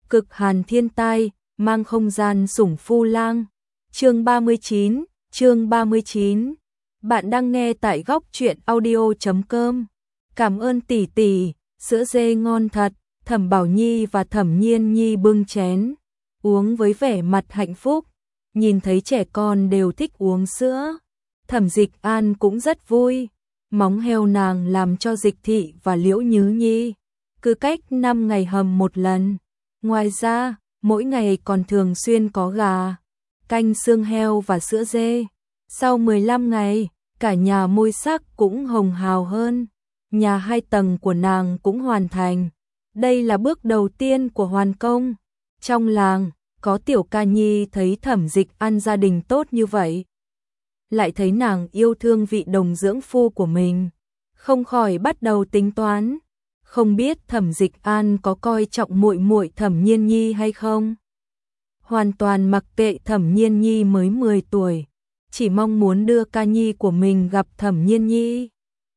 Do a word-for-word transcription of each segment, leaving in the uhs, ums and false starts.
Cực hàn thiên tai, mang không gian sủng phu lang. Chương ba mươi chín, chương ba mươi chín. Bạn đang nghe tại góc truyện audio chấm com. Cảm ơn tỷ tỷ, sữa dê ngon thật. Thẩm Bảo Nhi và Thẩm Nhiên Nhi bưng chén, uống với vẻ mặt hạnh phúc. Nhìn thấy trẻ con đều thích uống sữa, Thẩm Dịch An cũng rất vui. Móng heo nàng làm cho Dịch Thị và Liễu Nhứ Nhi, cứ cách năm ngày hầm một lần. Ngoài ra, mỗi ngày còn thường xuyên có gà, canh xương heo và sữa dê. Sau mười lăm ngày, cả nhà môi sắc cũng hồng hào hơn. Nhà hai tầng của nàng cũng hoàn thành. Đây là bước đầu tiên của hoàn công. Trong làng, có Tiểu Ca Nhi thấy Thẩm Dịch An gia đình tốt như vậy, lại thấy nàng yêu thương vị đồng dưỡng phu của mình, không khỏi bắt đầu tính toán, không biết Thẩm Dịch An có coi trọng muội muội Thẩm Nhiên Nhi hay không. Hoàn toàn mặc kệ Thẩm Nhiên Nhi mới mười tuổi, chỉ mong muốn đưa Ca Nhi của mình gặp Thẩm Nhiên Nhi.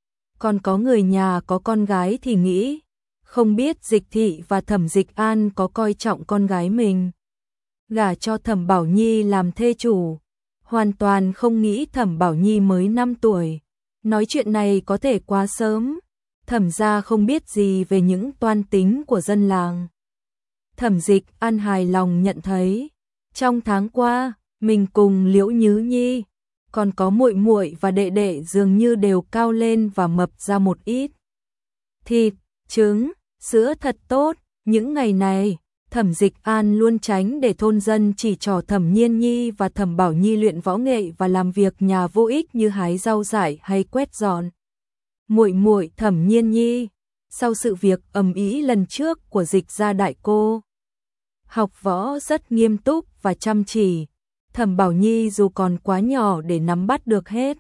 Còn có người nhà có con gái thì nghĩ, không biết Dịch Thị và Thẩm Dịch An có coi trọng con gái mình, gả cho Thẩm Bảo Nhi làm thê chủ. Hoàn toàn không nghĩ Thẩm Bảo Nhi mới năm tuổi, nói chuyện này có thể quá sớm. Thẩm gia không biết gì về những toan tính của dân làng. Thẩm Dịch An hài lòng nhận thấy, trong tháng qua, mình cùng Liễu Nhứ Nhi, còn có muội muội và đệ đệ dường như đều cao lên và mập ra một ít. Thịt, trứng, sữa thật tốt. Những ngày này, Thẩm Dịch An luôn tránh để thôn dân chỉ trỏ Thẩm Nhiên Nhi và Thẩm Bảo Nhi luyện võ nghệ và làm việc nhà vô ích như hái rau dại hay quét dọn. Muội muội Thẩm Nhiên Nhi, sau sự việc ầm ĩ lần trước của Dịch gia đại cô, học võ rất nghiêm túc và chăm chỉ. Thẩm Bảo Nhi dù còn quá nhỏ để nắm bắt được hết,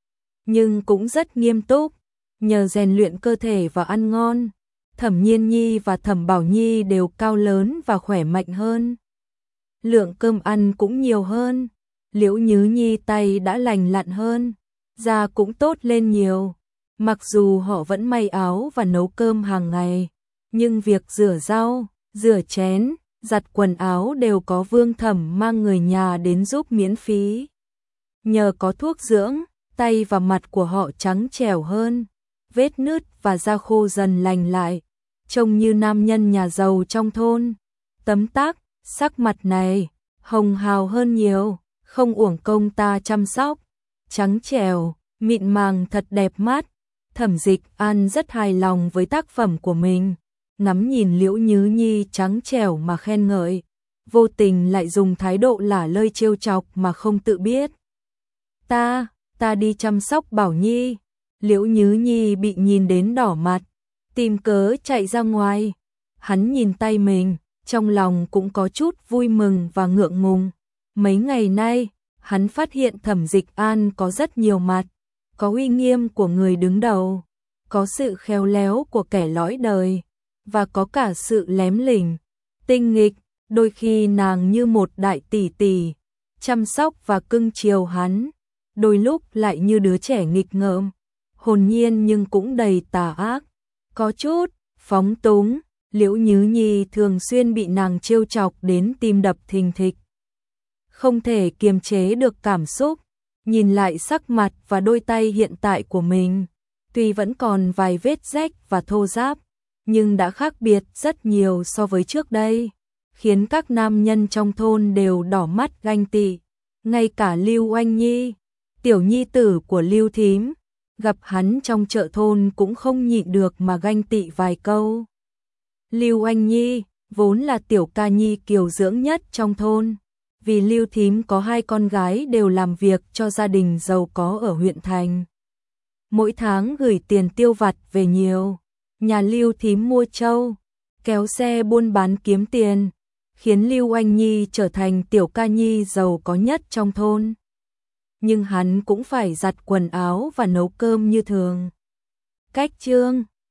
nhưng cũng rất nghiêm túc, nhờ rèn luyện cơ thể và ăn ngon. Thẩm Nhiên Nhi và Thẩm Bảo Nhi đều cao lớn và khỏe mạnh hơn. Lượng cơm ăn cũng nhiều hơn. Liễu Nhứ Nhi tay đã lành lặn hơn, da cũng tốt lên nhiều. Mặc dù họ vẫn may áo và nấu cơm hàng ngày, nhưng việc rửa rau, rửa chén, giặt quần áo đều có Vương Thẩm mang người nhà đến giúp miễn phí. Nhờ có thuốc dưỡng, tay và mặt của họ trắng trẻo hơn, vết nứt và da khô dần lành lại, trông như nam nhân nhà giàu trong thôn. Tấm tắc, sắc mặt này hồng hào hơn nhiều, không uổng công ta chăm sóc. Trắng trẻo, mịn màng thật đẹp mắt. Thẩm Dịch An rất hài lòng với tác phẩm của mình, ngắm nhìn Liễu Nhứ Nhi trắng trẻo mà khen ngợi, vô tình lại dùng thái độ lả lơi trêu chọc mà không tự biết. Ta, ta đi chăm sóc Bảo Nhi. Liễu Nhứ Nhi bị nhìn đến đỏ mặt, tìm cớ chạy ra ngoài. Hắn nhìn tay mình, trong lòng cũng có chút vui mừng và ngượng ngùng. Mấy ngày nay, hắn phát hiện Thẩm Dịch An có rất nhiều mặt, có uy nghiêm của người đứng đầu, có sự khéo léo của kẻ lõi đời, và có cả sự lém lỉnh, tinh nghịch. Đôi khi nàng như một đại tỷ tỷ, chăm sóc và cưng chiều hắn, đôi lúc lại như đứa trẻ nghịch ngợm, hồn nhiên nhưng cũng đầy tà ác, có chút phóng túng. Liễu Nhứ Nhi thường xuyên bị nàng trêu chọc đến tim đập thình thịch, không thể kiềm chế được cảm xúc. Nhìn lại sắc mặt và đôi tay hiện tại của mình, tuy vẫn còn vài vết rách và thô ráp, nhưng đã khác biệt rất nhiều so với trước đây, khiến các nam nhân trong thôn đều đỏ mắt ganh tị. Ngay cả Lưu Oanh Nhi, tiểu nhi tử của Lưu thím, gặp hắn trong chợ thôn cũng không nhịn được mà ganh tị vài câu. Lưu Oanh Nhi vốn là tiểu ca nhi kiều dưỡng nhất trong thôn, vì Lưu thím có hai con gái đều làm việc cho gia đình giàu có ở huyện thành, mỗi tháng gửi tiền tiêu vặt về nhiều. Nhà Lưu thím mua trâu, kéo xe buôn bán kiếm tiền, khiến Lưu Oanh Nhi trở thành tiểu ca nhi giàu có nhất trong thôn. Nhưng hắn cũng phải giặt quần áo và nấu cơm như thường. Cách chương